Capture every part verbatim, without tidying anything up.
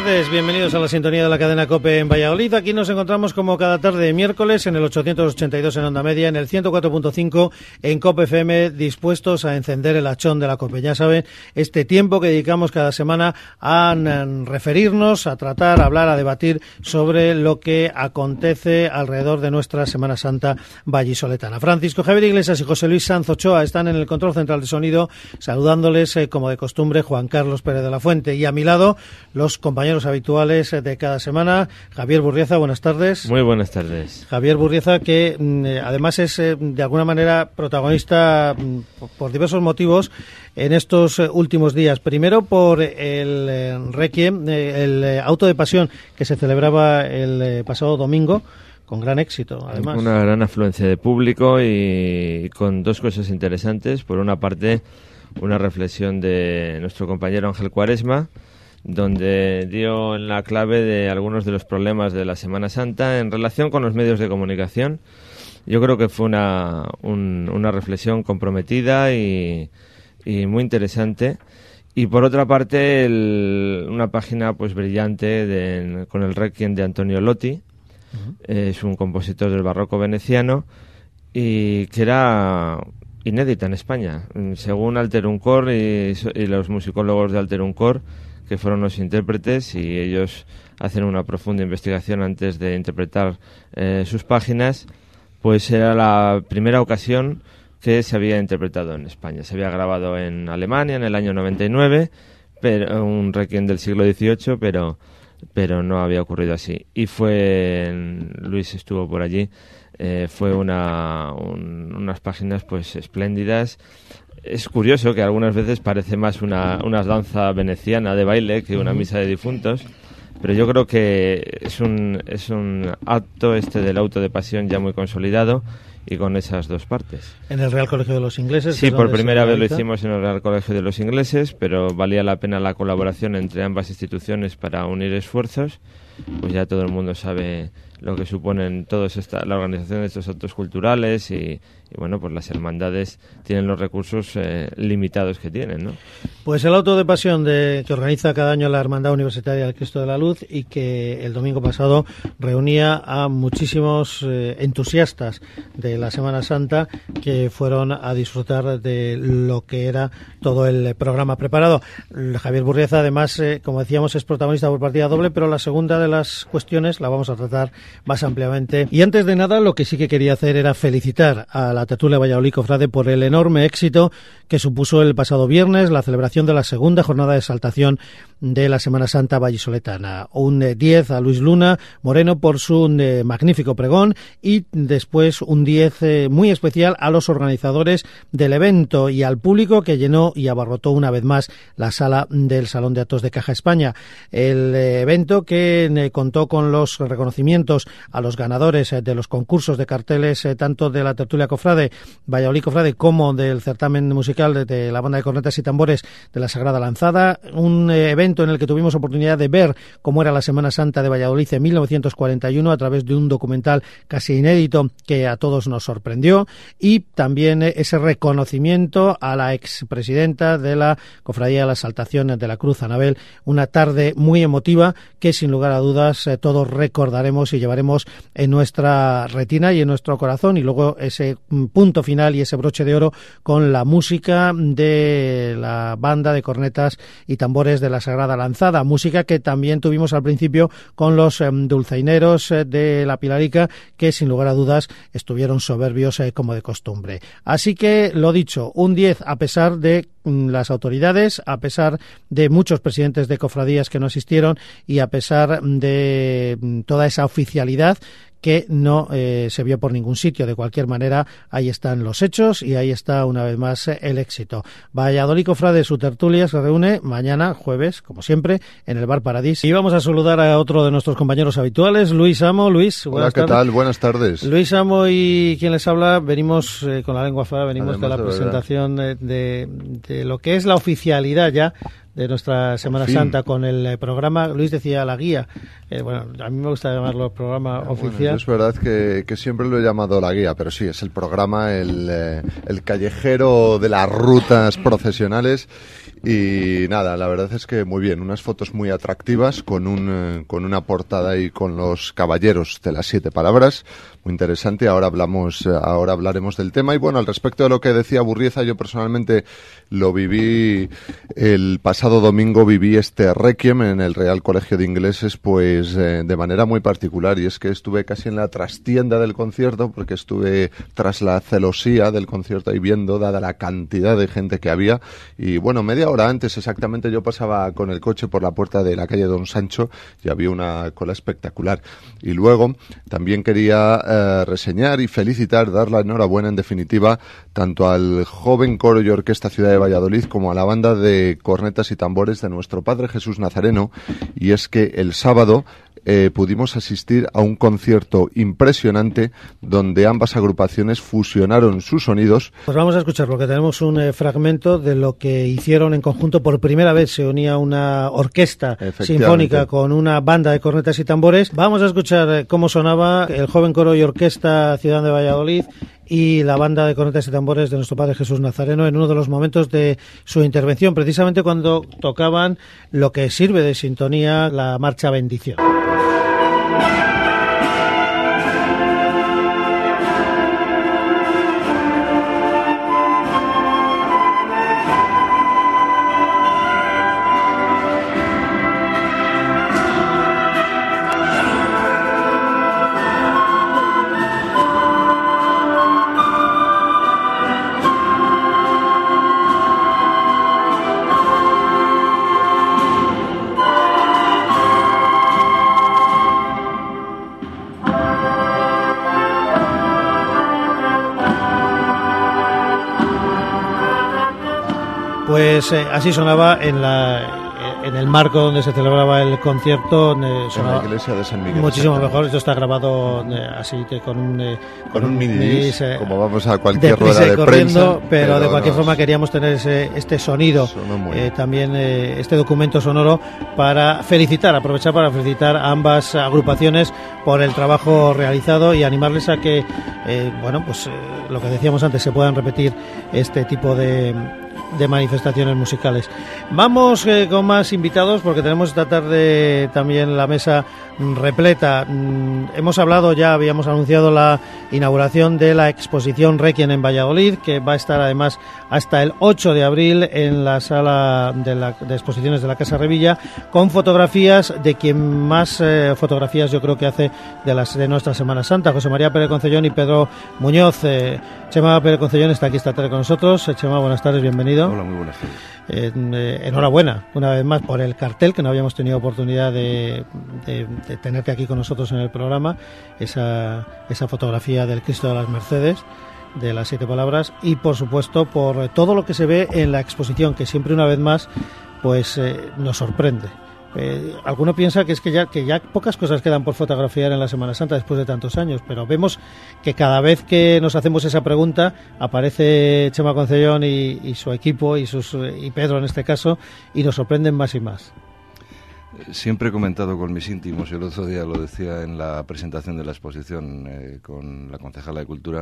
tardes, bienvenidos a la sintonía de la cadena COPE en Valladolid. Aquí nos encontramos como cada tarde de miércoles en el ochocientos ochenta y dos en onda media, en el ciento cuatro punto cinco en COPE F M, dispuestos a encender el hachón de la COPE. Ya saben, este tiempo que dedicamos cada semana a referirnos, a tratar, a hablar, a debatir sobre lo que acontece alrededor de nuestra Semana Santa vallisoletana. Francisco Javier Iglesias y José Luis Sanz Ochoa están en el control central de sonido, saludándoles eh, como de costumbre Juan Carlos Pérez de la Fuente, y a mi lado los compañeros habituales de cada semana. Javier Burrieza, buenas tardes. Muy buenas tardes. Javier Burrieza, que eh, además es eh, de alguna manera protagonista mm, por diversos motivos en estos eh, últimos días. Primero por el eh, Requiem, eh, el eh, auto de pasión que se celebraba el eh, pasado domingo, con gran éxito, además. Una gran afluencia de público y, y con dos cosas interesantes. Por una parte, una reflexión de nuestro compañero Ángel Cuaresma, donde dio en la clave de algunos de los problemas de la Semana Santa en relación con los medios de comunicación. Yo creo que fue una, un, una reflexión comprometida y, y muy interesante. Y por otra parte, el, una página pues brillante de, con el Requiem de Antonio Lotti. Uh-huh. Es un compositor del barroco veneciano y que era inédita en España. Según Alterum Cor y, y los musicólogos de Alterum Cor, que fueron los intérpretes, y ellos hacen una profunda investigación antes de interpretar eh, sus páginas, pues era la primera ocasión que se había interpretado en España. Se había grabado en Alemania en el año noventa y nueve, pero, un requiem del siglo dieciocho, pero, pero no había ocurrido así. Y fue, Luis estuvo por allí, eh, fue una, un, unas páginas pues espléndidas. Es curioso que algunas veces parece más una, una danza veneciana de baile que una misa de difuntos, pero yo creo que es un, es un acto este del auto de pasión ya muy consolidado y con esas dos partes. ¿En el Real Colegio de los Ingleses? Sí, por primera vez lo hicimos en el Real Colegio de los Ingleses, pero valía la pena la colaboración entre ambas instituciones para unir esfuerzos. Pues ya todo el mundo sabe lo que suponen todos esta, la organización de estos actos culturales y, y bueno, pues las hermandades tienen los recursos eh, limitados que tienen, ¿no? Pues el auto de pasión de, que organiza cada año la Hermandad Universitaria del Cristo de la Luz y que el domingo pasado reunía a muchísimos eh, entusiastas de la Semana Santa que fueron a disfrutar de lo que era todo el programa preparado. Javier Burrieza, además, eh, como decíamos, es protagonista por partida doble, pero la segunda de las cuestiones la vamos a tratar más ampliamente. Y antes de nada, lo que sí que quería hacer era felicitar a la tertulia Valladolid Cofrade por el enorme éxito que supuso el pasado viernes la celebración de la segunda jornada de exaltación de la Semana Santa vallisoletana. Un eh, diez a Luis Luna Moreno por su eh, magnífico pregón, y después un diez eh, muy especial a los organizadores del evento y al público que llenó y abarrotó una vez más la sala del Salón de Actos de Caja España. El eh, evento que eh, contó con los reconocimientos a los ganadores eh, de los concursos de carteles eh, tanto de la tertulia Cofrade, Valladolid Cofrade, como del certamen musical de, de la banda de cornetas y tambores de la Sagrada Lanzada. Un eh, evento en el que tuvimos oportunidad de ver cómo era la Semana Santa de Valladolid en mil novecientos cuarenta y uno a través de un documental casi inédito que a todos nos sorprendió, y también eh, ese reconocimiento a la expresidenta de la Cofradía de la Exaltación de la Cruz, Anabel. Una tarde muy emotiva que sin lugar a dudas eh, todos recordaremos y llevaremos en nuestra retina y en nuestro corazón, y luego ese punto final y ese broche de oro con la música de la banda de cornetas y tambores de la Sagrada Lanzada, música que también tuvimos al principio con los eh, dulzaineros eh, de la Pilarica, que sin lugar a dudas estuvieron soberbios eh, como de costumbre. Así que, lo dicho, un diez a pesar de las autoridades, a pesar de muchos presidentes de cofradías que no asistieron y a pesar de toda esa oficialidad que no eh, se vio por ningún sitio. De cualquier manera, ahí están los hechos y ahí está una vez más eh, el éxito. Valladolid Cofrade, su tertulia, se reúne mañana, jueves, como siempre, en el Bar Paradís. Y vamos a saludar a otro de nuestros compañeros habituales, Luis Amo. Luis, buenas Hola, ¿qué tardes. tal? Buenas tardes. Luis Amo y quien les habla, venimos eh, con la lengua afuera, venimos Además de la de presentación de, de, de lo que es la oficialidad ya de nuestra Semana Santa con el eh, programa. Luis decía la guía, eh, bueno, a mí me gusta llamarlo programa bueno, oficial. Es verdad que, que siempre lo he llamado la guía, pero sí, es el programa, el, eh, el callejero de las rutas procesionales. Y nada, la verdad es que muy bien, unas fotos muy atractivas con un eh, con una portada y con los caballeros de las siete palabras, muy interesante. Ahora hablamos, eh, ahora hablaremos del tema. Y bueno, al respecto de lo que decía Burrieza, yo personalmente lo viví el pasado domingo, viví este Requiem en el Real Colegio de Ingleses, pues eh, de manera muy particular, y es que estuve casi en la trastienda del concierto, porque estuve tras la celosía del concierto ahí viendo, dada la cantidad de gente que había. Y bueno, media hora antes exactamente yo pasaba con el coche por la puerta de la calle Don Sancho y había una cola espectacular. Y luego también quería eh, reseñar y felicitar, dar la enhorabuena en definitiva tanto al joven coro y orquesta Ciudad de Valladolid como a la banda de cornetas y tambores de nuestro Padre Jesús Nazareno, y es que el sábado Eh, pudimos asistir a un concierto impresionante donde ambas agrupaciones fusionaron sus sonidos. Pues vamos a escuchar porque tenemos un eh, fragmento de lo que hicieron en conjunto. Por primera vez se unía una orquesta sinfónica con una banda de cornetas y tambores. Vamos a escuchar eh, cómo sonaba el joven coro y orquesta Ciudad de Valladolid y la banda de cornetas y tambores de nuestro Padre Jesús Nazareno en uno de los momentos de su intervención, precisamente cuando tocaban lo que sirve de sintonía, la marcha Bendición. Pues eh, así sonaba en la en el marco donde se celebraba el concierto. Eh, sonaba en la iglesia de San Miguel. Muchísimo mejor. Esto está grabado eh, así que con un eh, con, con un mini disc, eh, como vamos a cualquier de rueda de corriendo, prensa. Pero, pero de cualquier no, forma queríamos tener ese, este sonido, eh, también eh, este documento sonoro para felicitar, aprovechar para felicitar a ambas agrupaciones por el trabajo realizado y animarles a que, eh, bueno, pues eh, lo que decíamos antes, se puedan repetir este tipo de de manifestaciones musicales. Vamos eh, con más invitados porque tenemos esta tarde también la mesa repleta. Mm, hemos hablado ya, habíamos anunciado la inauguración de la exposición Requiem en Valladolid, que va a estar además hasta el ocho de abril en la sala de, la, de exposiciones de la Casa Revilla, con fotografías de quien más eh, fotografías yo creo que hace de las de nuestra Semana Santa, José María Pérez Concellón y Pedro Muñoz. eh, Chema Pérez Concellón está aquí esta tarde con nosotros. Chema, buenas tardes, bienvenido. Hola, muy buenas tardes. Eh, eh, enhorabuena una vez más por el cartel, que no habíamos tenido oportunidad de, de, de tenerte aquí con nosotros en el programa, esa, esa fotografía del Cristo de las Mercedes, de las siete palabras, y por supuesto por todo lo que se ve en la exposición, que siempre una vez más pues eh, nos sorprende. Eh, alguno piensa que es que ya que ya pocas cosas quedan por fotografiar en la Semana Santa después de tantos años, pero vemos que cada vez que nos hacemos esa pregunta aparece Chema Concellón y, y su equipo y sus y Pedro en este caso, y nos sorprenden más y más. Siempre he comentado con mis íntimos, y el otro día lo decía en la presentación de la exposición eh, con la concejala de Cultura,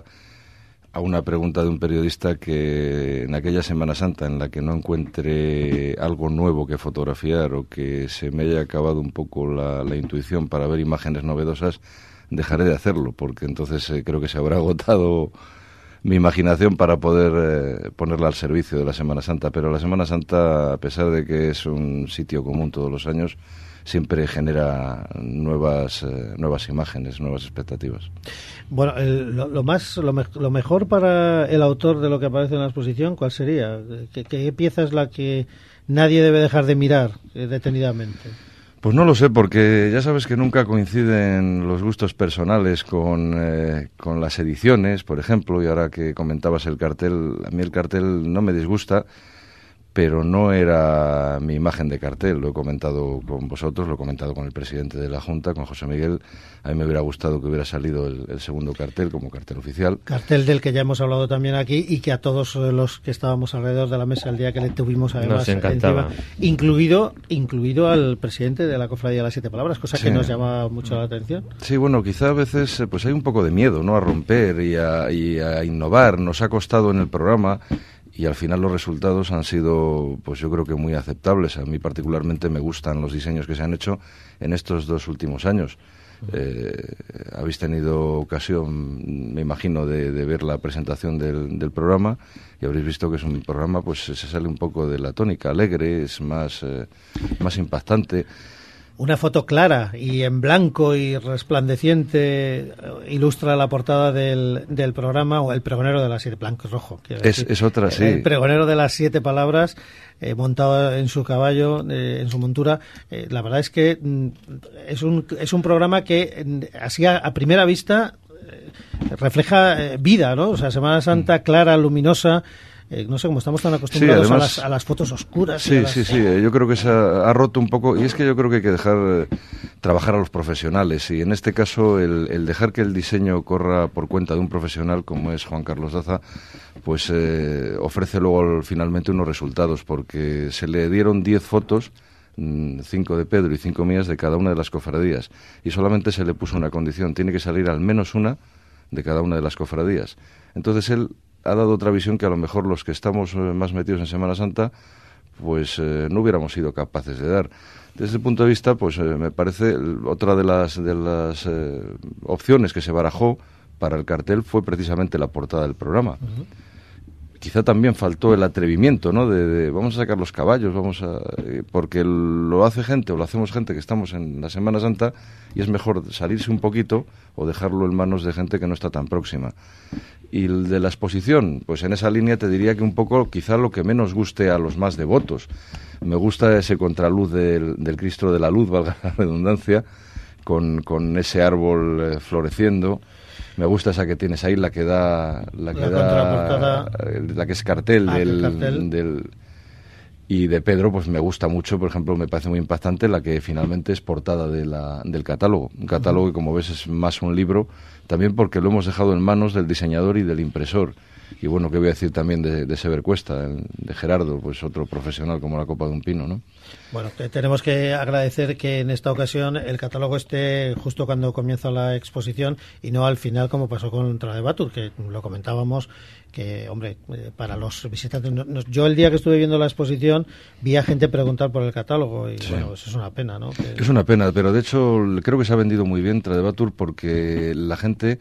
a una pregunta de un periodista que en aquella Semana Santa en la que no encuentre algo nuevo que fotografiar o que se me haya acabado un poco la, la intuición para ver imágenes novedosas, dejaré de hacerlo, porque entonces eh, creo que se habrá agotado mi imaginación para poder eh, ponerla al servicio de la Semana Santa. Pero la Semana Santa, a pesar de que es un sitio común todos los años, siempre genera nuevas eh, nuevas imágenes, nuevas expectativas. Bueno, el, lo, lo más lo, me, lo mejor para el autor de lo que aparece en la exposición, ¿cuál sería? ¿Qué, qué pieza es la que nadie debe dejar de mirar eh, detenidamente? Pues no lo sé, porque ya sabes que nunca coinciden los gustos personales con, eh, con las ediciones, por ejemplo, y ahora que comentabas el cartel, a mí el cartel no me disgusta, pero no era mi imagen de cartel. Lo he comentado con vosotros, lo he comentado con el presidente de la Junta, con José Miguel. A mí me hubiera gustado que hubiera salido el, el segundo cartel como cartel oficial. Cartel del que ya hemos hablado también aquí y que a todos los que estábamos alrededor de la mesa el día que le tuvimos además encima, incluido incluido al presidente de la Cofradía de las Siete Palabras, cosa sí. que nos llama mucho la atención. Sí, bueno, quizá a veces pues hay un poco de miedo, ¿no?, a romper y a, y a innovar. Nos ha costado en el programa. y al final los resultados han sido, pues yo creo que muy aceptables. A mí particularmente me gustan los diseños que se han hecho en estos dos últimos años. Eh, habéis tenido ocasión, me imagino, de, de ver la presentación del, del programa y habréis visto que es un programa, pues se sale un poco de la tónica, alegre, es más, eh, más impactante. Una foto clara y en blanco y resplandeciente ilustra la portada del, del programa, o el pregonero de las siete, blanco y rojo. Es, es otra, sí. El pregonero de las siete palabras, eh, montado en su caballo, eh, en su montura. Eh, la verdad es que mm, es un es un programa que, mm, así a, a primera vista, eh, refleja eh, vida, ¿no? O sea, Semana Santa clara, luminosa. Eh, no sé, como estamos tan acostumbrados sí, además, a, las, a las fotos oscuras. Sí, y a las... sí, sí. Yo creo que se ha, ha roto un poco. Y es que yo creo que hay que dejar eh, trabajar a los profesionales. Y en este caso, el, el dejar que el diseño corra por cuenta de un profesional como es Juan Carlos Daza, pues eh, ofrece luego finalmente unos resultados. Porque se le dieron diez fotos, cinco de Pedro y cinco mías, de cada una de las cofradías. Y solamente se le puso una condición: tiene que salir al menos una de cada una de las cofradías. Entonces él ha dado otra visión que a lo mejor los que estamos más metidos en Semana Santa pues eh, no hubiéramos sido capaces de dar. Desde ese punto de vista, pues eh, me parece otra de las de las eh, opciones que se barajó para el cartel fue precisamente la portada del programa. Uh-huh. Quizá también faltó el atrevimiento, ¿no? De, de vamos a sacar los caballos, vamos a eh, porque lo hace gente o lo hacemos gente que estamos en la Semana Santa y es mejor salirse un poquito o dejarlo en manos de gente que no está tan próxima. Y el de la exposición, pues en esa línea te diría que un poco quizá lo que menos guste a los más devotos. Me gusta ese contraluz del, del Cristo de la Luz, valga la redundancia, con, con ese árbol eh, floreciendo. Me gusta esa que tienes ahí, la que da la que da la que es cartel, ah, del, cartel del y de Pedro, pues me gusta mucho, por ejemplo, me parece muy impactante la que finalmente es portada de la, del catálogo. Un catálogo uh-huh. que, como ves, es más un libro, también porque lo hemos dejado en manos del diseñador y del impresor. Y bueno, ¿qué voy a decir también de, de Sever Cuesta, de Gerardo, pues otro profesional como la copa de un pino, ¿no? Bueno, te, tenemos que agradecer que en esta ocasión el catálogo esté justo cuando comienza la exposición y no al final, como pasó con Tradebatur, que lo comentábamos, que, hombre, eh, para los visitantes... No, no, yo el día que estuve viendo la exposición vi a gente preguntar por el catálogo y, sí. bueno, eso es una pena, ¿no? Que... Es una pena, pero de hecho creo que se ha vendido muy bien Tradebatur porque la gente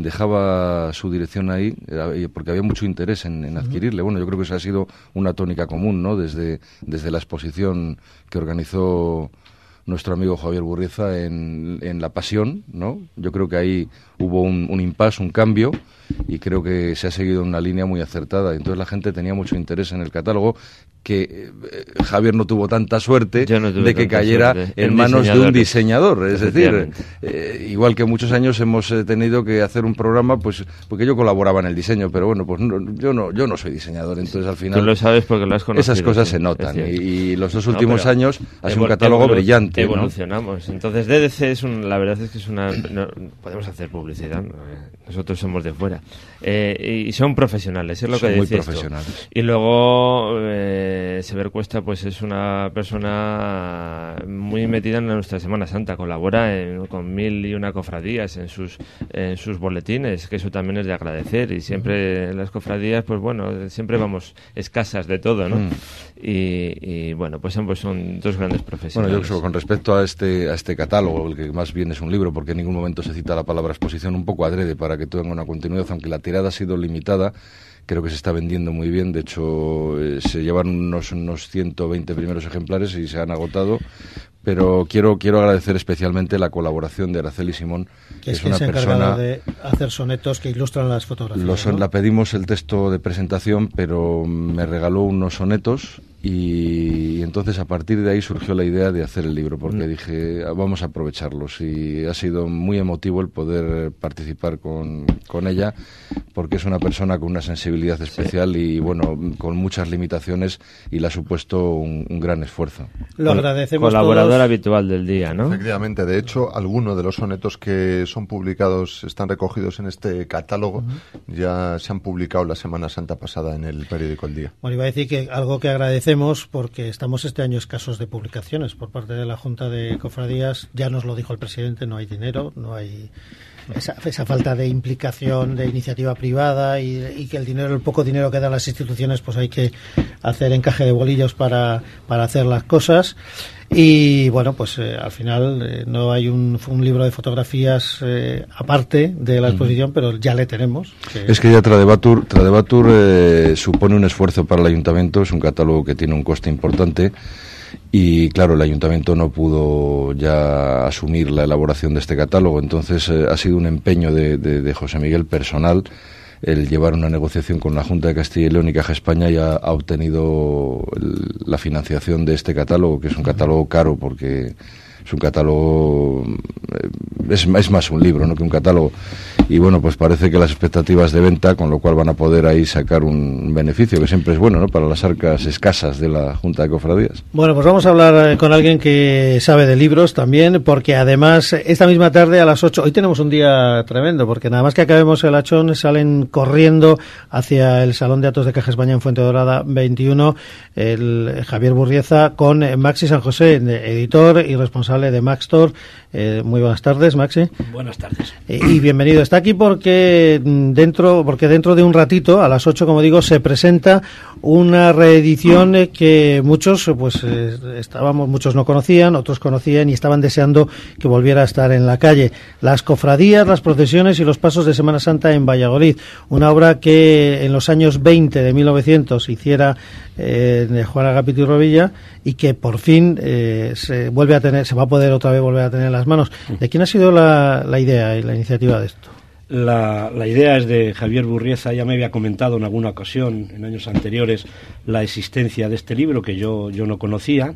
dejaba su dirección ahí, porque había mucho interés en, en adquirirle. Bueno, yo creo que esa ha sido una tónica común, ¿no? Desde, desde la exposición que organizó nuestro amigo Javier Burrieza en, en La Pasión, ¿no? Yo creo que ahí hubo un, un impasse, un cambio, y creo que se ha seguido una línea muy acertada. Entonces la gente tenía mucho interés en el catálogo, que eh, Javier no tuvo tanta suerte no de que cayera suerte. en manos de un diseñador. Es decir, eh, igual que muchos años hemos eh, tenido que hacer un programa, pues porque yo colaboraba en el diseño, pero bueno, pues no, yo no yo no soy diseñador, entonces al final... Tú lo sabes porque lo has conocido. Esas cosas sí, se notan, y, y los dos últimos no, años ha sido un catálogo evolu- brillante. Evolucionamos. ¿No? Entonces D D C es un, la verdad es que es una... No, podemos hacer publicidad, ¿no? Nosotros somos de fuera. Eh, y son profesionales, es lo son que muy decías profesionales. Tú. Y luego eh, Sever Cuesta pues es una persona muy metida en nuestra Semana Santa, colabora en, con mil y una cofradías en sus en sus boletines, que eso también es de agradecer, y siempre en las cofradías pues bueno, siempre vamos escasas de todo, ¿no? Mm. Y, y bueno, pues ambos son dos grandes profesionales. Bueno, yo creo, con respecto a este a este catálogo, el que más bien es un libro, porque en ningún momento se cita la palabra exposición, un poco adrede para que tenga una continuidad, aunque la tirada ha sido limitada. Creo que se está vendiendo muy bien. De hecho, eh, se llevan unos, unos ciento veinte primeros ejemplares y se han agotado. Pero quiero quiero agradecer especialmente la colaboración de Araceli Simón, que es, es una persona de hacer sonetos que ilustran las fotografías. Los, ¿no? La pedimos el texto de presentación, pero me regaló unos sonetos y, y entonces a partir de ahí surgió la idea de hacer el libro, porque mm. dije, vamos a aprovecharlos, y ha sido muy emotivo el poder participar con, con ella, porque es una persona con una sensibilidad especial sí. y bueno, con muchas limitaciones, y le ha supuesto un, un gran esfuerzo. Lo agradecemos Colaborador todos. habitual del día, ¿no? Efectivamente, de hecho, algunos de los sonetos que son publicados, están recogidos en este catálogo, uh-huh. ya se han publicado la Semana Santa pasada en el periódico El Día. Bueno, iba a decir que algo que agradecemos hacemos, porque estamos este año escasos de publicaciones por parte de la Junta de Cofradías. Ya nos lo dijo el presidente, no hay dinero, no hay esa, esa falta de implicación de iniciativa privada y, y que el dinero, el poco dinero que dan las instituciones, pues hay que hacer encaje de bolillos para, para hacer las cosas. Y bueno, pues eh, al final eh, no hay un, un libro de fotografías eh, aparte de la exposición, mm. pero ya le tenemos. Que... Es que ya Tradebatur, Tradebatur eh, supone un esfuerzo para el ayuntamiento, es un catálogo que tiene un coste importante y claro, el ayuntamiento no pudo ya asumir la elaboración de este catálogo, entonces eh, ha sido un empeño de, de, de José Miguel personal el llevar una negociación con la Junta de Castilla y León y Caja España y ha, ha obtenido el, la financiación de este catálogo, que es un catálogo caro porque es un catálogo, es, es más un libro, ¿no?, que un catálogo. Y bueno, pues parece que las expectativas de venta, con lo cual van a poder ahí sacar un beneficio, que siempre es bueno, ¿no?, para las arcas escasas de la Junta de Cofradías. Bueno, pues vamos a hablar con alguien que sabe de libros también, porque además esta misma tarde a las ocho, hoy tenemos un día tremendo, porque nada más que acabemos el Achón salen corriendo hacia el Salón de Actos de Caja España en Fuente Dorada veintiuno el Javier Burrieza con Maxi San José, editor y responsable de Maxtor. Eh, muy buenas tardes, Maxi. Buenas tardes. Eh, y bienvenido. Está aquí porque dentro, porque dentro de un ratito, a las ocho, como digo, se presenta una reedición eh, que muchos, pues eh, estábamos, muchos no conocían, otros conocían y estaban deseando que volviera a estar en la calle. Las cofradías, las procesiones y los pasos de Semana Santa en Valladolid. Una obra que en los años veinte de mil novecientos hiciera eh, de Juan Agapito y Rovilla y que por fin eh, se vuelve a tener, se va a poder otra vez volver a tener en las manos. ¿De quién ha sido la, la idea y la iniciativa de esto? La, la idea es de Javier Burrieza. Ya me había comentado en alguna ocasión, en años anteriores, la existencia de este libro que yo, yo no conocía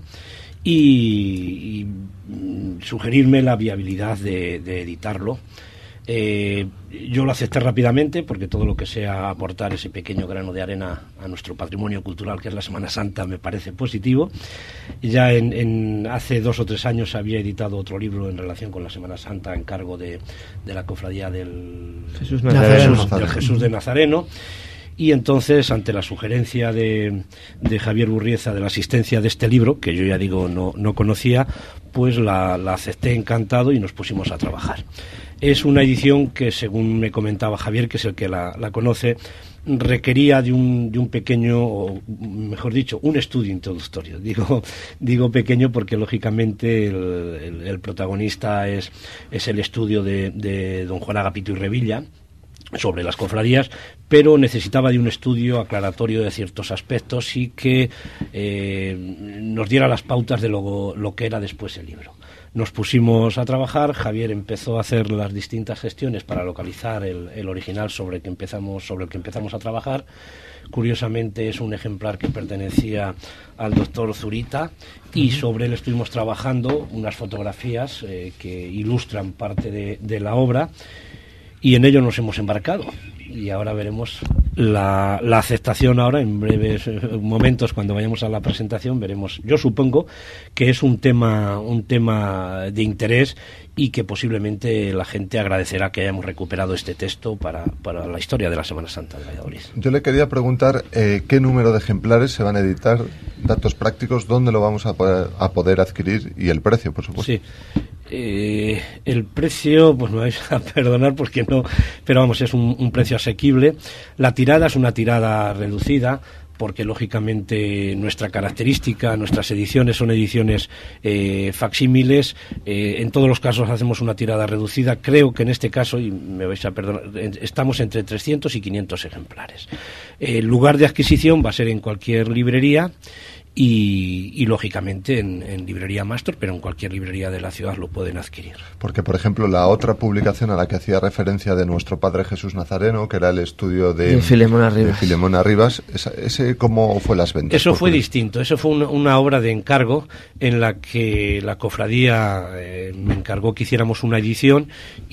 y, y sugerirme la viabilidad de, de editarlo. Eh, yo lo acepté rápidamente porque todo lo que sea aportar ese pequeño grano de arena a nuestro patrimonio cultural que es la Semana Santa me parece positivo. Ya en, en hace dos o tres años había editado otro libro en relación con la Semana Santa en cargo de, de la cofradía del Jesús, Nazareno. Jesús, del Jesús de Nazareno. Y entonces, ante la sugerencia de, de Javier Burrieza de la asistencia de este libro, que yo ya digo no, no conocía, pues la, la acepté encantado y nos pusimos a trabajar. Es una edición que, según me comentaba Javier, que es el que la, la conoce, requería de un, de un pequeño, o mejor dicho, un estudio introductorio. Digo, digo pequeño porque, lógicamente, el, el, el protagonista es, es el estudio de, de don Juan Agapito y Revilla sobre las cofradías, pero necesitaba de un estudio aclaratorio de ciertos aspectos y que eh, nos diera las pautas de lo, lo que era después el libro. Nos pusimos a trabajar, Javier empezó a hacer las distintas gestiones para localizar el, el original sobre el que empezamos, sobre el que empezamos a trabajar. Curiosamente es un ejemplar que pertenecía al doctor Zurita y sobre él estuvimos trabajando unas fotografías eh, que ilustran parte de, de la obra y en ello nos hemos embarcado. Y ahora veremos la, la aceptación ahora, en breves momentos, cuando vayamos a la presentación, veremos. Yo supongo que es un tema, un tema de interés y que posiblemente la gente agradecerá que hayamos recuperado este texto para, para la historia de la Semana Santa de Valladolid. Yo le quería preguntar eh, qué número de ejemplares se van a editar, datos prácticos, dónde lo vamos a poder, a poder adquirir y el precio, por supuesto. Sí. Eh, el precio, pues me vais a perdonar porque no, pero vamos, es un, un precio asequible. La tirada es una tirada reducida porque lógicamente nuestra característica, nuestras ediciones son ediciones eh, facsímiles. Eh, en todos los casos hacemos una tirada reducida. Creo que en este caso, y me vais a perdonar, estamos entre trescientos y quinientos ejemplares. El lugar de adquisición va a ser en cualquier librería. Y, y lógicamente en, en librería Maxtor, pero en cualquier librería de la ciudad lo pueden adquirir. Porque, por ejemplo, la otra publicación a la que hacía referencia de nuestro padre Jesús Nazareno, que era el estudio de, de Filemón Rivas, de Filemón Rivas, esa, ese ¿cómo fue las ventas? Eso fue distinto, eso fue una, una obra de encargo en la que la cofradía eh, me encargó que hiciéramos una edición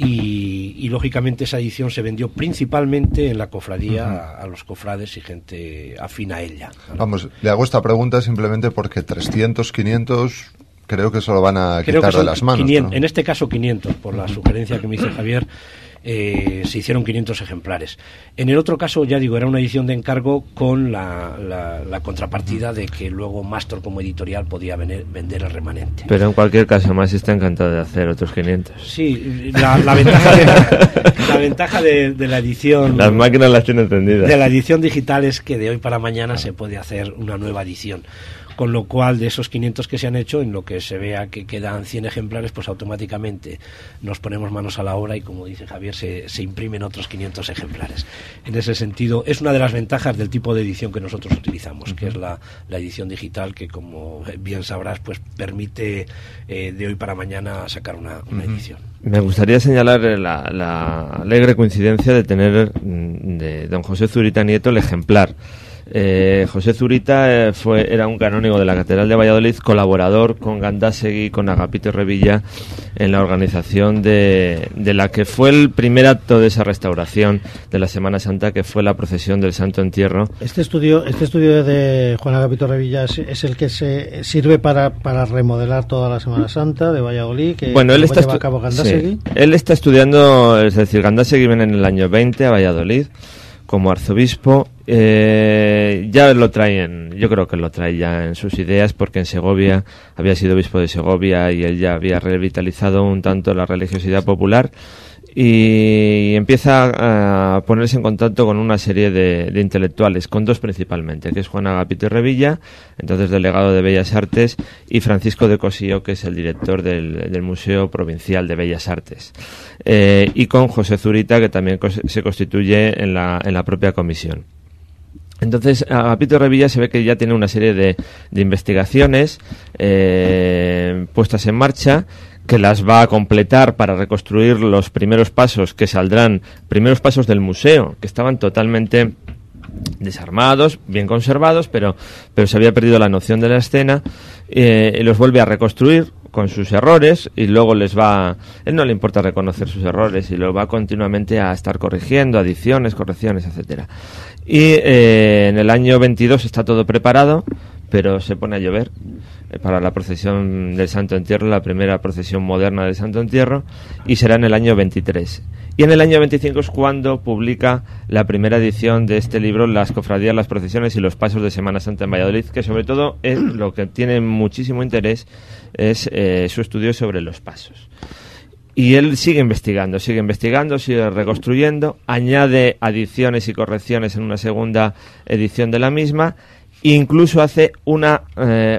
y, y lógicamente esa edición se vendió principalmente en la cofradía uh-huh. a, a los cofrades y gente afín a ella. Vamos, le hago esta pregunta simplemente porque trescientos, quinientos creo que se lo van a creo quitar de las manos. quinientos, ¿no? En este caso quinientos, por la sugerencia que me hizo Javier. eh, se hicieron quinientos ejemplares. En el otro caso, ya digo, era una edición de encargo con la, la, la contrapartida de que luego Mastor como editorial podía vener, vender el remanente. Pero en cualquier caso, más está encantado de hacer otros quinientos. Sí, la, la ventaja, de, la, ventaja de, de la edición... Las máquinas las tienen encendidas. De la edición digital es que de hoy para mañana ah. se puede hacer una nueva edición. Con lo cual, de esos quinientos que se han hecho, en lo que se vea que quedan cien ejemplares, pues automáticamente nos ponemos manos a la obra y, como dice Javier, se, se imprimen otros quinientos ejemplares. En ese sentido, es una de las ventajas del tipo de edición que nosotros utilizamos, uh-huh. que es la, la edición digital, que, como bien sabrás, pues permite eh, de hoy para mañana sacar una, una uh-huh. edición. Me gustaría señalar la, la alegre coincidencia de tener de don José Zurita Nieto el ejemplar. Eh, José Zurita eh, fue, era un canónigo de la Catedral de Valladolid, colaborador con Gandásegui y con Agapito Revilla en la organización de, de la que fue el primer acto de esa restauración de la Semana Santa, que fue la procesión del Santo Entierro. Este estudio, este estudio de Juan Agapito Revilla es, es el que se sirve para, para remodelar toda la Semana Santa de Valladolid, que bueno, él está, lleva a cabo Gandásegui. Sí, él está estudiando, es decir, Gandásegui viene en el año veinte a Valladolid como arzobispo. Eh, ya lo traen, yo creo que lo trae ya en sus ideas, porque en Segovia había sido obispo de Segovia y él ya había revitalizado un tanto la religiosidad popular, y empieza a ponerse en contacto con una serie de, de intelectuales, con dos principalmente, que es Juan Agapito Revilla, entonces delegado de Bellas Artes, y Francisco de Cosío, que es el director del, del Museo Provincial de Bellas Artes, eh, y con José Zurita, que también se constituye en la, en la propia comisión. Entonces, Agapito Revilla se ve que ya tiene una serie de, de investigaciones eh, puestas en marcha, que las va a completar para reconstruir los primeros pasos que saldrán, primeros pasos del museo, que estaban totalmente desarmados, bien conservados, pero, pero se había perdido la noción de la escena, eh, y los vuelve a reconstruir con sus errores, y luego les va, él no le importa reconocer sus errores y lo va continuamente a estar corrigiendo, adiciones, correcciones, etcétera. Y eh, en el año veintidós está todo preparado, pero se pone a llover eh, para la procesión del Santo Entierro, la primera procesión moderna del Santo Entierro, y será en el año veintitrés. Y en el año veinticinco es cuando publica la primera edición de este libro, Las cofradías, las procesiones y los pasos de Semana Santa en Valladolid, que sobre todo es lo que tiene muchísimo interés, es eh, su estudio sobre los pasos. Y él sigue investigando, sigue investigando, sigue reconstruyendo, añade adiciones y correcciones en una segunda edición de la misma, incluso hace una, eh,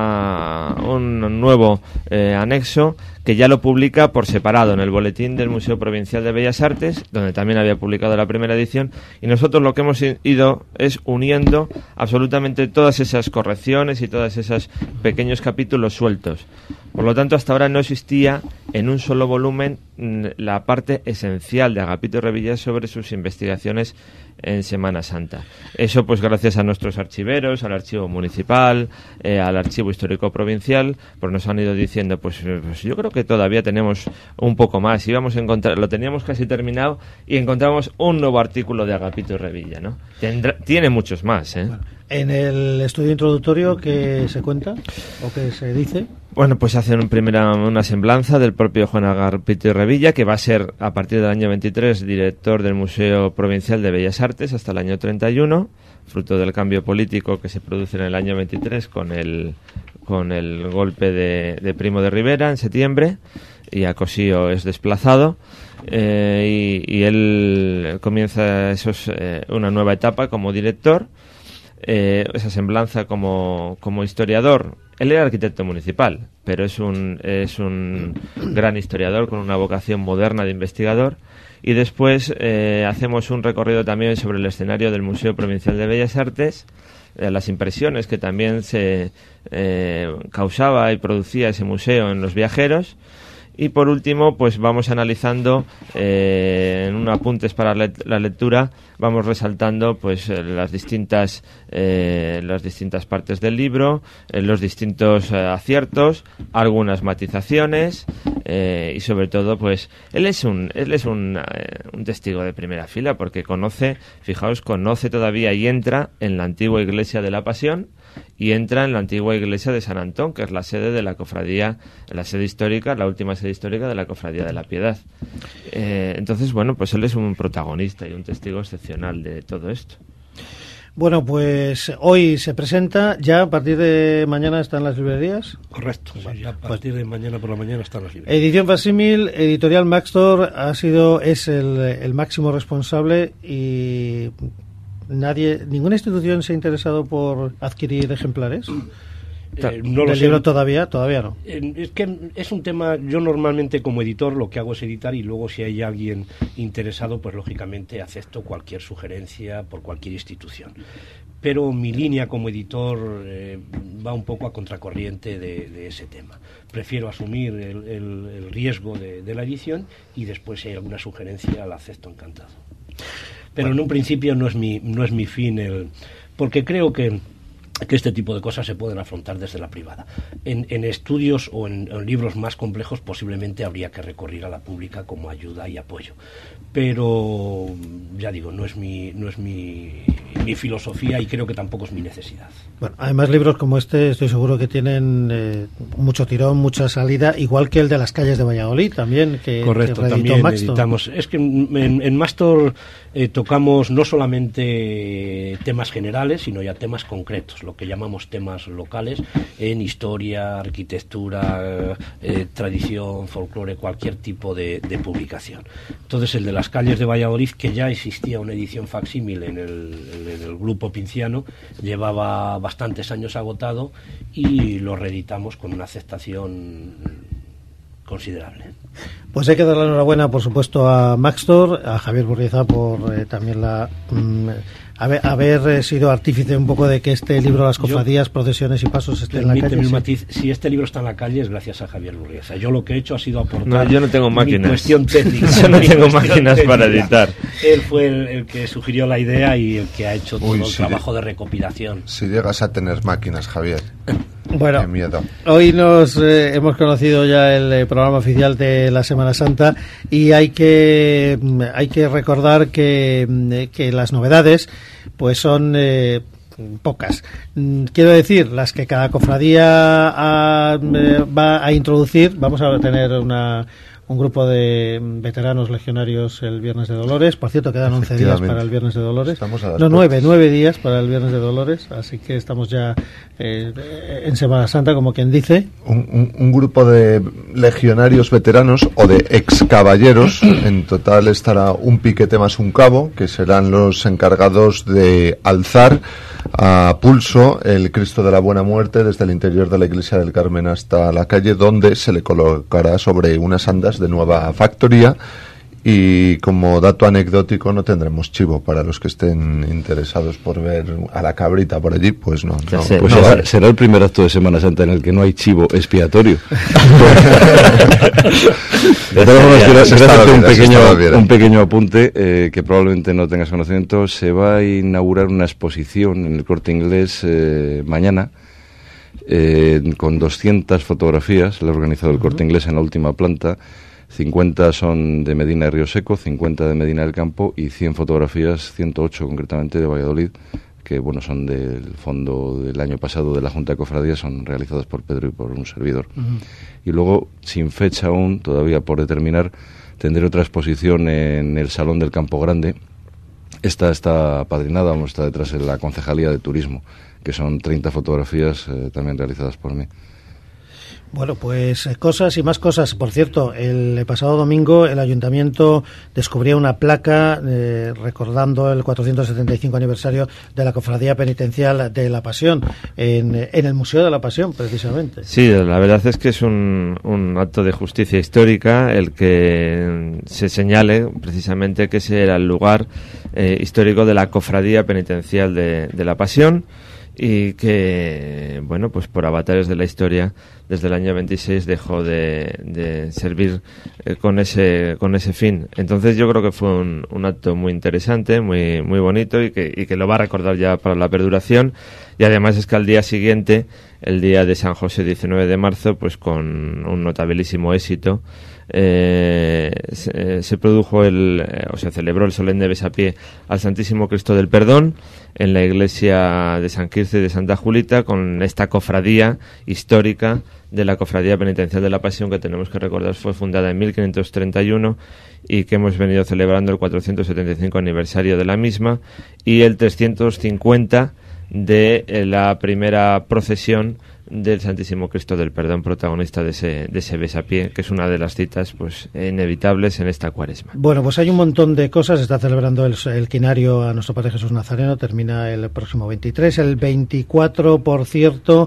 una un nuevo eh, anexo que ya lo publica por separado en el boletín del Museo Provincial de Bellas Artes, donde también había publicado la primera edición, y nosotros lo que hemos ido es uniendo absolutamente todas esas correcciones y todos esos pequeños capítulos sueltos. Por lo tanto, hasta ahora no existía en un solo volumen la parte esencial de Agapito Revilla sobre sus investigaciones en Semana Santa. Eso pues gracias a nuestros archiveros, al archivo municipal, eh, al archivo histórico provincial, pues nos han ido diciendo, pues, pues yo creo que todavía tenemos un poco más, íbamos a encontrar, lo teníamos casi terminado y encontramos un nuevo artículo de Agapito Revilla, ¿no? Tendrá, tiene muchos más, ¿eh? Bueno, en el estudio introductorio, ¿qué se cuenta o qué se dice? Bueno, pues hacen primera una semblanza del propio Juan Agapito Revilla, que va a ser a partir del año veintitrés director del Museo Provincial de Bellas Artes hasta el año treinta y uno, fruto del cambio político que se produce en el año veintitrés con el con el golpe de, de Primo de Rivera en septiembre, y a Cosío es desplazado, eh, y, y él comienza esos, eh, una nueva etapa como director. Eh, esa semblanza como, como historiador. Él era arquitecto municipal, pero es un, es un gran historiador con una vocación moderna de investigador. Y después eh, hacemos un recorrido también sobre el escenario del Museo Provincial de Bellas Artes, eh, las impresiones que también se eh, causaba y producía ese museo en los viajeros. Y por último, pues vamos analizando eh, en un apuntes para la lectura, vamos resaltando pues las distintas eh, las distintas partes del libro, eh, los distintos eh, aciertos, algunas matizaciones, eh, y sobre todo pues él es un él es un, eh, un testigo de primera fila, porque conoce, fijaos, conoce todavía y entra en la antigua iglesia de la Pasión, y entra en la antigua iglesia de San Antón, que es la sede de la cofradía, la sede histórica, la última sede histórica de la Cofradía de la Piedad. Eh, entonces, bueno, pues él es un protagonista y un testigo excepcional de todo esto. Bueno, pues hoy se presenta, ya a partir de mañana está en las librerías. Correcto, sí, ya a partir de mañana por la mañana está en las librerías. Edición Facsímil, Editorial Maxtor ha sido, es el, el máximo responsable y nadie, ninguna institución se ha interesado por adquirir ejemplares. Eh, no ¿Del lo libro sé. todavía? Todavía no. Eh, es que es un tema, yo normalmente como editor lo que hago es editar y luego si hay alguien interesado, pues lógicamente acepto cualquier sugerencia por cualquier institución. Pero mi línea como editor eh, va un poco a contracorriente de, de ese tema. Prefiero asumir el, el, el riesgo de, de la edición y después si hay alguna sugerencia la acepto encantado. Pero bueno, en un principio no es mi, no es mi fin, el, porque creo que que este tipo de cosas se pueden afrontar desde la privada. En, en estudios o en, en libros más complejos posiblemente habría que recurrir a la pública como ayuda y apoyo. Pero, ya digo, no es mi, no es mi, mi filosofía y creo que tampoco es mi necesidad. Bueno, además libros como este estoy seguro que tienen eh, mucho tirón, mucha salida, igual que el de las calles de Valladolid también, que correcto, que también Maxtor. editamos. Es que en, en Maxtor eh, tocamos no solamente temas generales, sino ya temas concretos, lo que llamamos temas locales, en historia, arquitectura, eh, tradición, folclore, cualquier tipo de, de publicación. Entonces el de las calles de Valladolid, que ya existía una edición facsímil en el, en el grupo Pinciano, llevaba bastantes años agotado y lo reeditamos con una aceptación considerable. Pues hay que dar la enhorabuena, por supuesto, a Maxtor, a Javier Burrieza por eh, también la mm, haber, haber eh, sido artífice un poco de que este libro, Las cofradías, yo, procesiones y pasos, esté en la calle. Mi Sí. matiz, si este libro está en la calle es gracias a Javier Burrieza. Yo lo que he hecho ha sido aportar. No, yo no tengo máquinas. Mi cuestión técnica. Yo no tengo máquinas técnica. para editar. Él fue el, el que sugirió la idea y el que ha hecho todo Uy, el sí, trabajo de recopilación. Si llegas a tener máquinas, Javier. Bueno, Qué miedo. hoy nos eh, hemos conocido ya el eh, programa oficial de la Semana Santa y hay que hay que recordar que, que las novedades pues son eh, pocas. Quiero decir, las que cada cofradía a, eh, va a introducir. Vamos a tener una un grupo de veteranos legionarios el Viernes de Dolores. Por cierto, quedan once días para el Viernes de Dolores. No, nueve, nueve días para el Viernes de Dolores. Así que estamos ya eh, en Semana Santa, como quien dice. Un, un, un grupo de legionarios veteranos o de ex caballeros. En total estará un piquete más un cabo, que serán los encargados de alzar a pulso el Cristo de la Buena Muerte desde el interior de la Iglesia del Carmen hasta la calle, donde se le colocará sobre unas andas de nueva factoría. Y como dato anecdótico, no tendremos chivo para los que estén interesados por ver a la cabrita por allí, pues no. no pues no, será, no. será el primer acto de Semana Santa en el que no hay chivo expiatorio. De todas formas, quiero, quiero hacerte un pequeño, un pequeño apunte eh, que probablemente no tengas conocimiento. Se va a inaugurar una exposición en el Corte Inglés eh, mañana eh, con doscientas fotografías. La ha organizado el Corte Inglés en la última planta. cincuenta son de Medina de Río Seco, cincuenta de Medina del Campo y cien fotografías, ciento ocho concretamente, de Valladolid, que bueno, son del fondo del año pasado de la Junta de Cofradías, son realizadas por Pedro y por un servidor. Uh-huh. Y luego, sin fecha aún, todavía por determinar, tendré otra exposición en el Salón del Campo Grande. Esta está apadrinada, vamos, está detrás de la Concejalía de Turismo, que son treinta fotografías eh, también realizadas por mí. Bueno, pues cosas y más cosas. Por cierto, el pasado domingo el Ayuntamiento descubría una placa eh, recordando el cuatrocientos setenta y cinco aniversario de la Cofradía Penitencial de la Pasión en, en el Museo de la Pasión, precisamente. Sí, la verdad es que es un, un acto de justicia histórica el que se señale precisamente que ese era el lugar eh, histórico de la Cofradía Penitencial de, de la Pasión, y que, bueno, pues por avatares de la historia, desde el año veintiséis dejó de, de servir eh, con ese con ese fin. Entonces yo creo que fue un, un acto muy interesante, muy muy bonito y que, y que lo va a recordar ya para la perduración. Y además es que al día siguiente el día de San José, diecinueve de marzo, pues con un notabilísimo éxito. Eh, se, se produjo el, eh, o se celebró el solemne besapié al Santísimo Cristo del Perdón en la iglesia de San Quirce y de Santa Julita, con esta cofradía histórica de la Cofradía Penitencial de la Pasión, que tenemos que recordar fue fundada en mil quinientos treinta y uno y que hemos venido celebrando el cuatrocientos setenta y cinco aniversario de la misma y el trescientos cincuenta de eh, la primera procesión del Santísimo Cristo del Perdón, protagonista de ese, de ese besapié, que es una de las citas pues inevitables en esta Cuaresma. Bueno, pues hay un montón de cosas. Se está celebrando el, el quinario a nuestro Padre Jesús Nazareno, termina el próximo veintitrés. El veinticuatro, por cierto,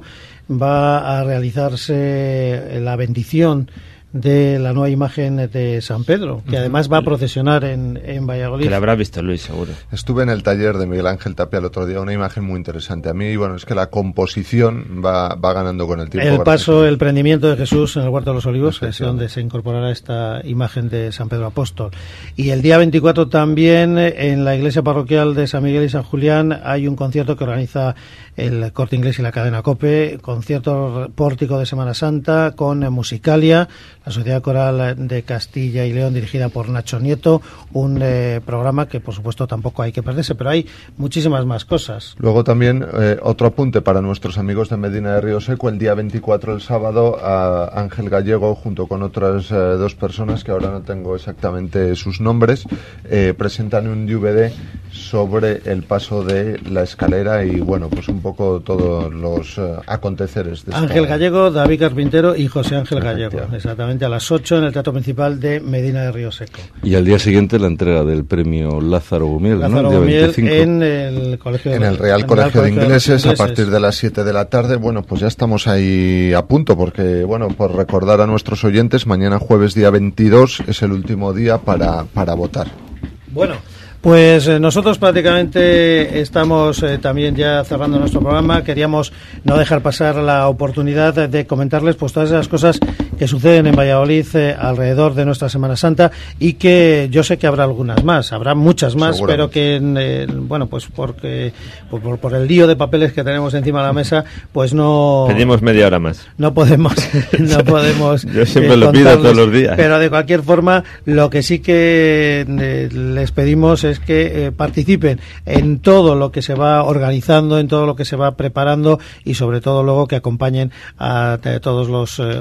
va a realizarse la bendición de la nueva imagen de San Pedro, que además va a procesionar en, en Valladolid. Que la habrá visto Luis, seguro. Estuve en el taller de Miguel Ángel Tapia el otro día, una imagen muy interesante. A mí, bueno, es que la composición va, va ganando con el tiempo. El paso, el prendimiento de Jesús en el Huerto de los Olivos, que es donde se incorporará esta imagen de San Pedro Apóstol. Y el día veinticuatro también, en la iglesia parroquial de San Miguel y San Julián, hay un concierto que organiza el Corte Inglés y la cadena COPE, concierto pórtico de Semana Santa con Musicalia, la Sociedad Coral de Castilla y León, dirigida por Nacho Nieto, un eh, programa que por supuesto tampoco hay que perderse, pero hay muchísimas más cosas. Luego también eh, otro apunte para nuestros amigos de Medina de Río Seco: el día veinticuatro, el sábado, a Ángel Gallego, junto con otras eh, dos personas que ahora no tengo exactamente sus nombres, eh, presentan un D V D sobre el paso de la escalera y bueno, pues un poco todos los uh, aconteceres de Ángel esta... Gallego, David Carpintero y José Ángel Gallego, exactamente a las ocho en el Teatro Principal de Medina de Río Seco. Y al día siguiente la entrega del premio Lázaro Gumiel, Lázaro ¿no? El día Gumiel veinticinco. En el colegio de, en el Real en Colegio el de Ingleses, de a partir de las siete de la tarde. Bueno, pues ya estamos ahí a punto, porque bueno, por recordar a nuestros oyentes, mañana jueves día veintidós es el último día para, para votar. Bueno, pues eh, nosotros prácticamente estamos eh, también ya cerrando nuestro programa. Queríamos no dejar pasar la oportunidad de, de comentarles pues todas esas cosas que suceden en Valladolid eh, alrededor de nuestra Semana Santa, y que yo sé que habrá algunas más, habrá muchas más, pero que eh, bueno, pues porque por, por, por el lío de papeles que tenemos encima de la mesa, pues no pedimos media hora más. No podemos, no podemos. Yo siempre eh, lo pido todos los días. Pero de cualquier forma, lo que sí que eh, les pedimos es que eh, participen en todo lo que se va organizando, en todo lo que se va preparando, y sobre todo luego que acompañen a, a todos los eh,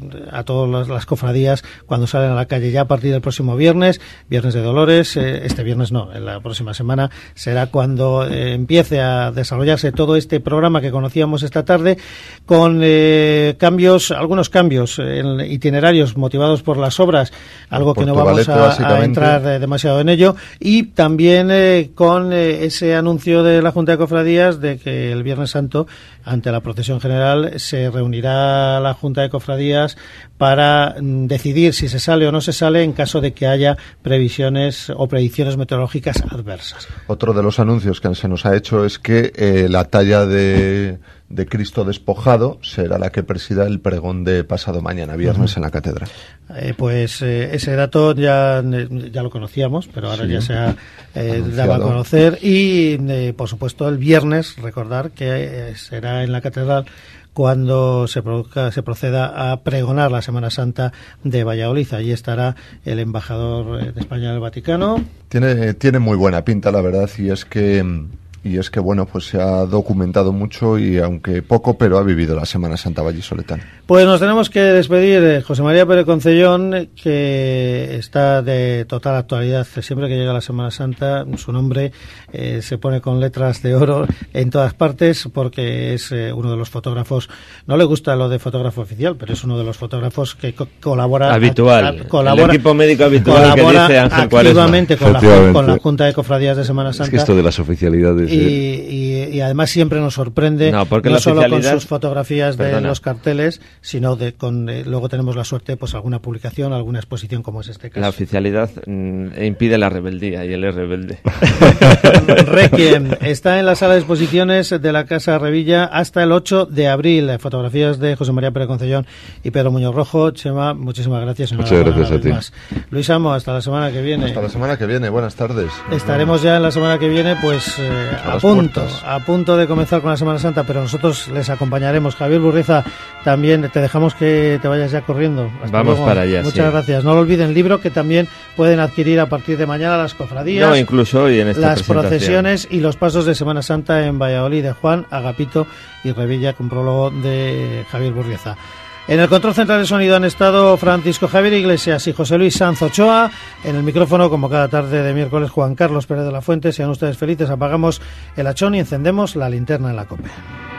a todas las cofradías cuando salen a la calle ya a partir del próximo viernes, viernes de Dolores. Eh, este viernes no, en la próxima semana será cuando eh, empiece a desarrollarse todo este programa que conocíamos esta tarde, con eh, cambios, algunos cambios en itinerarios motivados por las obras, algo que no vamos a, a entrar eh, demasiado en ello, y también eh, con eh, ese anuncio de la Junta de Cofradías de que el Viernes Santo, ante la procesión general, se reunirá la Junta de Cofradías para mm, decidir si se sale o no se sale en caso de que haya previsiones o predicciones meteorológicas adversas. Otro de los anuncios que se nos ha hecho es que eh, la talla de, de Cristo despojado será la que presida el pregón de pasado mañana, viernes, uh-huh. en la catedral. Eh, pues eh, ese dato ya, ya lo conocíamos, pero ahora sí, ya se ha eh, dado a conocer, y eh, por supuesto el viernes recordar que eh, será en la catedral cuando se produzca, se proceda a pregonar la Semana Santa de Valladolid. Allí estará el embajador de España en el Vaticano. Tiene, tiene muy buena pinta, la verdad, y es que y es que bueno, pues se ha documentado mucho, y aunque poco, pero ha vivido la Semana Santa vallisoletana. Pues nos tenemos que despedir. eh, José María Pérez Concellón, que está de total actualidad siempre que llega la Semana Santa. Su nombre eh, se pone con letras de oro en todas partes, porque es eh, uno de los fotógrafos, no le gusta lo de fotógrafo oficial, pero es uno de los fotógrafos que co- colabora habitual, a, a, colabora, el equipo médico habitual que dice Ángel Cuaresma, activamente con la, con la Junta de Cofradías de Semana Santa. Es que esto de las oficialidades Y, y, y además siempre nos sorprende, no, no solo con sus fotografías de perdona. los carteles, sino de con eh, luego tenemos la suerte pues alguna publicación, alguna exposición, como es este caso. La oficialidad mm, impide la rebeldía, y él es rebelde. Requiem está en la sala de exposiciones de la Casa Revilla hasta el ocho de abril. Fotografías de José María Pérez Concellón y Pedro Muñoz Rojo. Chema, muchísimas gracias. Muchas gracias a ti. Más. Luis Amo, hasta la semana que viene. Hasta la semana que viene, buenas tardes. Estaremos ya en la semana que viene pues eh, a, a punto, a punto de comenzar con la Semana Santa, pero nosotros les acompañaremos. Javier Burrieza, también te dejamos que te vayas ya corriendo. Hasta Vamos luego. para allá. Muchas sí. gracias. No lo olviden, libro que también pueden adquirir a partir de mañana las cofradías, no, incluso hoy en esta las procesiones y los pasos de Semana Santa en Valladolid, de Juan Agapito y Revilla, con prólogo de Javier Burrieza. En el control central de sonido han estado Francisco Javier Iglesias y José Luis Sanz Ochoa. En el micrófono, como cada tarde de miércoles, Juan Carlos Pérez de la Fuente. Sean ustedes felices, apagamos el hachón y encendemos la linterna en la COPE.